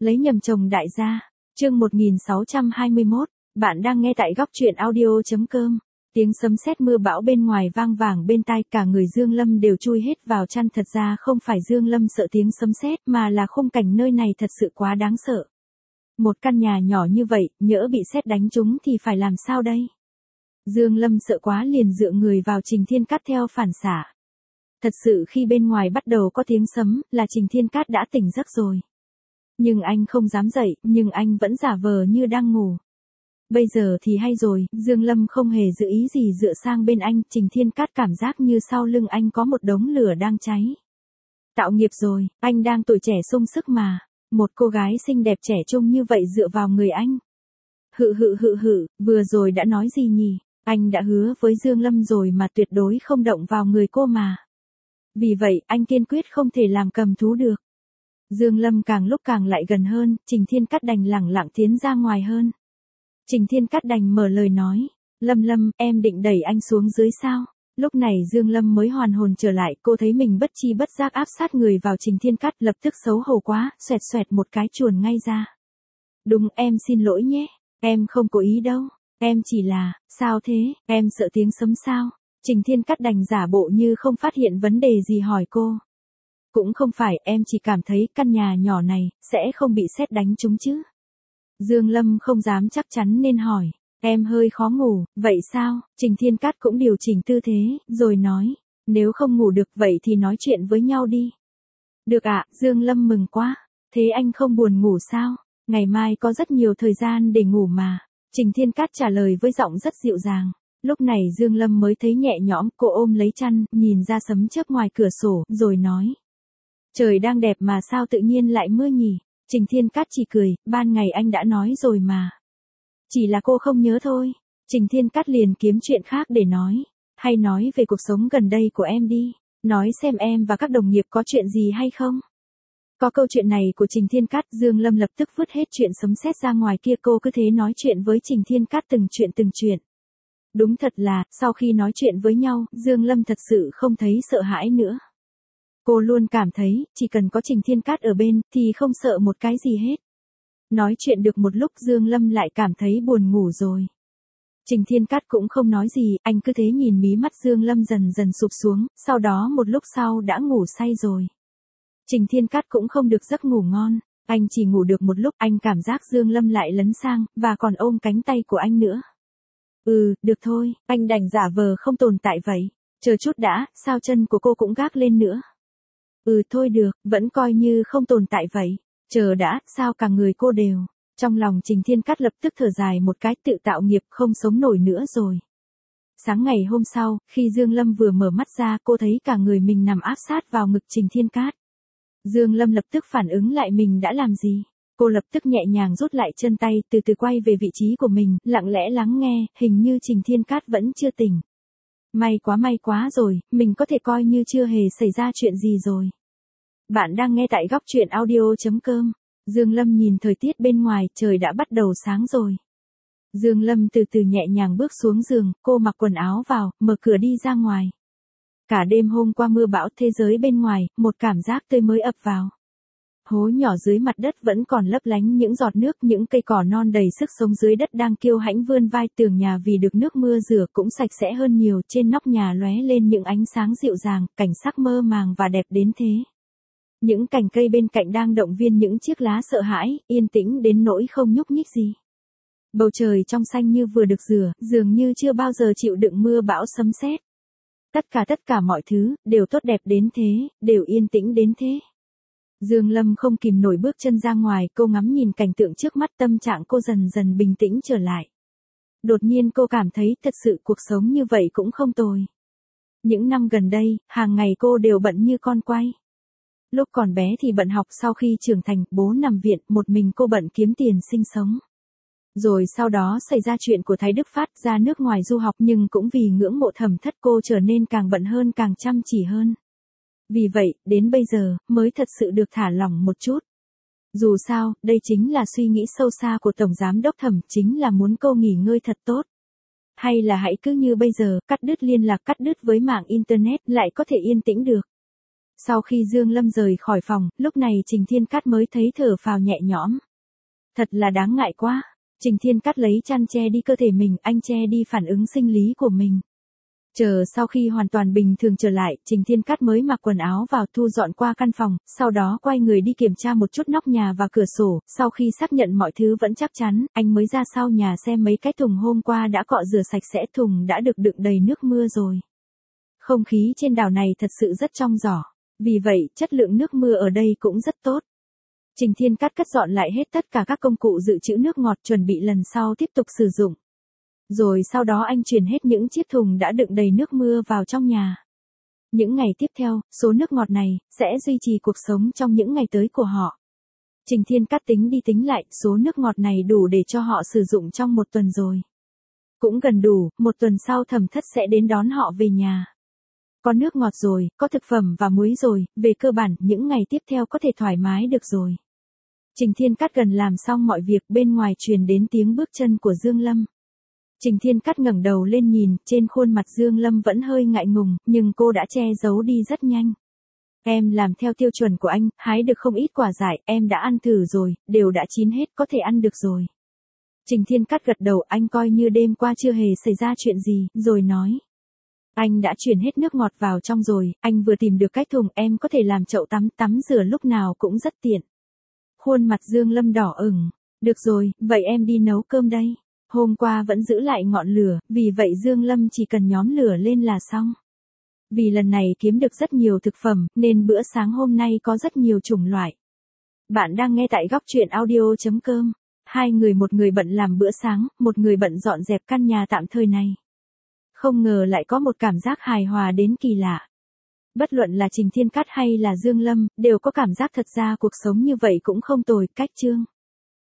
Lấy nhầm chồng đại gia. Chương 1621, bạn đang nghe tại góc truyện audio.com. Tiếng sấm sét mưa bão bên ngoài vang vàng bên tai, cả người Dương Lâm đều chui hết vào chăn. Thật ra không phải Dương Lâm sợ tiếng sấm sét, mà là khung cảnh nơi này thật sự quá đáng sợ. Một căn nhà nhỏ như vậy, nhỡ bị sét đánh trúng thì phải làm sao đây? Dương Lâm sợ quá liền dựa người vào Trình Thiên Cát theo phản xạ. Thật sự khi bên ngoài bắt đầu có tiếng sấm, là Trình Thiên Cát đã tỉnh giấc rồi. Nhưng anh không dám dậy, nhưng anh vẫn giả vờ như đang ngủ. Bây giờ thì hay rồi, Dương Lâm không hề giữ ý gì dựa sang bên anh. Trình Thiên Cát cảm giác như sau lưng anh có một đống lửa đang cháy. Tạo nghiệp rồi, anh đang tuổi trẻ sung sức mà. Một cô gái xinh đẹp trẻ trung như vậy dựa vào người anh. Vừa rồi đã nói gì nhỉ? Anh đã hứa với Dương Lâm rồi mà tuyệt đối không động vào người cô mà. Vì vậy, anh kiên quyết không thể làm cầm thú được. Dương Lâm càng lúc càng lại gần hơn, Trình Thiên Cát đành lẳng lặng tiến ra ngoài hơn. Trình Thiên Cát đành mở lời nói, Lâm, em định đẩy anh xuống dưới sao? Lúc này Dương Lâm mới hoàn hồn trở lại, cô thấy mình bất chi bất giác áp sát người vào Trình Thiên Cát, lập tức xấu hổ quá, xoẹt một cái chuồn ngay ra. Đúng, em xin lỗi nhé, em không cố ý đâu, em chỉ là, sao thế, em sợ tiếng sấm sao? Trình Thiên Cát đành giả bộ như không phát hiện vấn đề gì hỏi cô. Cũng không phải, em chỉ cảm thấy căn nhà nhỏ này, sẽ không bị sét đánh trúng chứ. Dương Lâm không dám chắc chắn nên hỏi, em hơi khó ngủ, vậy sao? Trình Thiên Cát cũng điều chỉnh tư thế, rồi nói, nếu không ngủ được vậy thì nói chuyện với nhau đi. Được ạ, Dương Lâm mừng quá, thế anh không buồn ngủ sao? Ngày mai có rất nhiều thời gian để ngủ mà. Trình Thiên Cát trả lời với giọng rất dịu dàng. Lúc này Dương Lâm mới thấy nhẹ nhõm, cô ôm lấy chăn, nhìn ra sấm chớp ngoài cửa sổ, rồi nói. Trời đang đẹp mà sao tự nhiên lại mưa nhỉ? Trình Thiên Cát chỉ cười, ban ngày anh đã nói rồi mà. Chỉ là cô không nhớ thôi. Trình Thiên Cát liền kiếm chuyện khác để nói. Hay nói về cuộc sống gần đây của em đi. Nói xem em và các đồng nghiệp có chuyện gì hay không? Có câu chuyện này của Trình Thiên Cát, Dương Lâm lập tức vứt hết chuyện sấm sét ra ngoài kia, cô cứ thế nói chuyện với Trình Thiên Cát từng chuyện. Đúng thật là, sau khi nói chuyện với nhau, Dương Lâm thật sự không thấy sợ hãi nữa. Cô luôn cảm thấy, chỉ cần có Trình Thiên Cát ở bên, thì không sợ một cái gì hết. Nói chuyện được một lúc Dương Lâm lại cảm thấy buồn ngủ rồi. Trình Thiên Cát cũng không nói gì, anh cứ thế nhìn mí mắt Dương Lâm dần dần sụp xuống, sau đó một lúc sau đã ngủ say rồi. Trình Thiên Cát cũng không được giấc ngủ ngon, anh chỉ ngủ được một lúc, anh cảm giác Dương Lâm lại lấn sang, và còn ôm cánh tay của anh nữa. Được thôi, anh đành giả vờ không tồn tại vậy. Chờ chút đã, sao chân của cô cũng gác lên nữa? Thôi được, vẫn coi như không tồn tại vậy. Chờ đã, sao cả người cô đều. Trong lòng Trình Thiên Cát lập tức thở dài một cái, tự tạo nghiệp, không sống nổi nữa rồi. Sáng ngày hôm sau, khi Dương Lâm vừa mở mắt ra, cô thấy cả người mình nằm áp sát vào ngực Trình Thiên Cát. Dương Lâm lập tức phản ứng lại mình đã làm gì. Cô lập tức nhẹ nhàng rút lại chân tay, từ từ quay về vị trí của mình, lặng lẽ lắng nghe, hình như Trình Thiên Cát vẫn chưa tỉnh. May quá rồi, mình có thể coi như chưa hề xảy ra chuyện gì rồi. Bạn đang nghe tại góc truyện audio.com. Dương Lâm nhìn thời tiết bên ngoài, trời đã bắt đầu sáng rồi. Dương Lâm từ từ nhẹ nhàng bước xuống giường, cô mặc quần áo vào, mở cửa đi ra ngoài. Cả đêm hôm qua mưa bão, thế giới bên ngoài, một cảm giác tươi mới ập vào. Hố nhỏ dưới mặt đất vẫn còn lấp lánh những giọt nước, những cây cỏ non đầy sức sống dưới đất đang kiêu hãnh vươn vai, tường nhà vì được nước mưa rửa cũng sạch sẽ hơn nhiều, trên nóc nhà lóe lên những ánh sáng dịu dàng, cảnh sắc mơ màng và đẹp đến thế. Những cành cây bên cạnh đang động viên những chiếc lá sợ hãi, yên tĩnh đến nỗi không nhúc nhích gì. Bầu trời trong xanh như vừa được rửa, dường như chưa bao giờ chịu đựng mưa bão sấm sét. Tất cả mọi thứ, đều tốt đẹp đến thế, đều yên tĩnh đến thế. Dương Lâm không kìm nổi bước chân ra ngoài, cô ngắm nhìn cảnh tượng trước mắt, tâm trạng cô dần dần bình tĩnh trở lại. Đột nhiên cô cảm thấy thật sự cuộc sống như vậy cũng không tồi. Những năm gần đây, hàng ngày cô đều bận như con quay. Lúc còn bé thì bận học, sau khi trưởng thành, bố nằm viện, một mình cô bận kiếm tiền sinh sống. Rồi sau đó xảy ra chuyện của Thái Đức Phát, ra nước ngoài du học, nhưng cũng vì ngưỡng mộ Thẩm Thất cô trở nên càng bận hơn, càng chăm chỉ hơn. Vì vậy, đến bây giờ, mới thật sự được thả lỏng một chút. Dù sao, đây chính là suy nghĩ sâu xa của Tổng Giám đốc Thẩm, chính là muốn cô nghỉ ngơi thật tốt. Hay là hãy cứ như bây giờ, cắt đứt liên lạc, cắt đứt với mạng Internet, lại có thể yên tĩnh được. Sau khi Dương Lâm rời khỏi phòng, lúc này Trình Thiên Cát mới thấy thở phào nhẹ nhõm. Thật là đáng ngại quá. Trình Thiên Cát lấy chăn che đi cơ thể mình, anh che đi phản ứng sinh lý của mình. Chờ sau khi hoàn toàn bình thường trở lại, Trình Thiên Cát mới mặc quần áo vào thu dọn qua căn phòng, sau đó quay người đi kiểm tra một chút nóc nhà và cửa sổ, sau khi xác nhận mọi thứ vẫn chắc chắn, anh mới ra sau nhà xem mấy cái thùng hôm qua đã cọ rửa sạch sẽ, thùng đã được đựng đầy nước mưa rồi. Không khí trên đảo này thật sự rất trong giỏ, vì vậy chất lượng nước mưa ở đây cũng rất tốt. Trình Thiên Cát cất dọn lại hết tất cả các công cụ dự trữ nước ngọt chuẩn bị lần sau tiếp tục sử dụng. Rồi sau đó anh chuyển hết những chiếc thùng đã đựng đầy nước mưa vào trong nhà. Những ngày tiếp theo, số nước ngọt này sẽ duy trì cuộc sống trong những ngày tới của họ. Trình Thiên Cát tính đi tính lại, số nước ngọt này đủ để cho họ sử dụng trong 1 tuần rồi. Cũng gần đủ, 1 tuần sau Thẩm Thất sẽ đến đón họ về nhà. Có nước ngọt rồi, có thực phẩm và muối rồi, về cơ bản, những ngày tiếp theo có thể thoải mái được rồi. Trình Thiên Cát gần làm xong mọi việc, bên ngoài truyền đến tiếng bước chân của Dương Lâm. Trình Thiên Cát ngẩng đầu lên nhìn, trên khuôn mặt Dương Lâm vẫn hơi ngại ngùng, nhưng cô đã che giấu đi rất nhanh. Em làm theo tiêu chuẩn của anh, hái được không ít quả dại, em đã ăn thử rồi, đều đã chín hết, có thể ăn được rồi. Trình Thiên Cát gật đầu, anh coi như đêm qua chưa hề xảy ra chuyện gì, rồi nói. Anh đã chuyển hết nước ngọt vào trong rồi, anh vừa tìm được cái thùng, em có thể làm chậu tắm rửa lúc nào cũng rất tiện. Khuôn mặt Dương Lâm đỏ ửng. Được rồi, vậy em đi nấu cơm đây. Hôm qua vẫn giữ lại ngọn lửa, vì vậy Dương Lâm chỉ cần nhóm lửa lên là xong. Vì lần này kiếm được rất nhiều thực phẩm, nên bữa sáng hôm nay có rất nhiều chủng loại. Bạn đang nghe tại góc truyện audio.com. Hai người, một người bận làm bữa sáng, một người bận dọn dẹp căn nhà tạm thời này. Không ngờ lại có một cảm giác hài hòa đến kỳ lạ. Bất luận là Trình Thiên Cát hay là Dương Lâm, đều có cảm giác thật ra cuộc sống như vậy cũng không tồi. Cách chương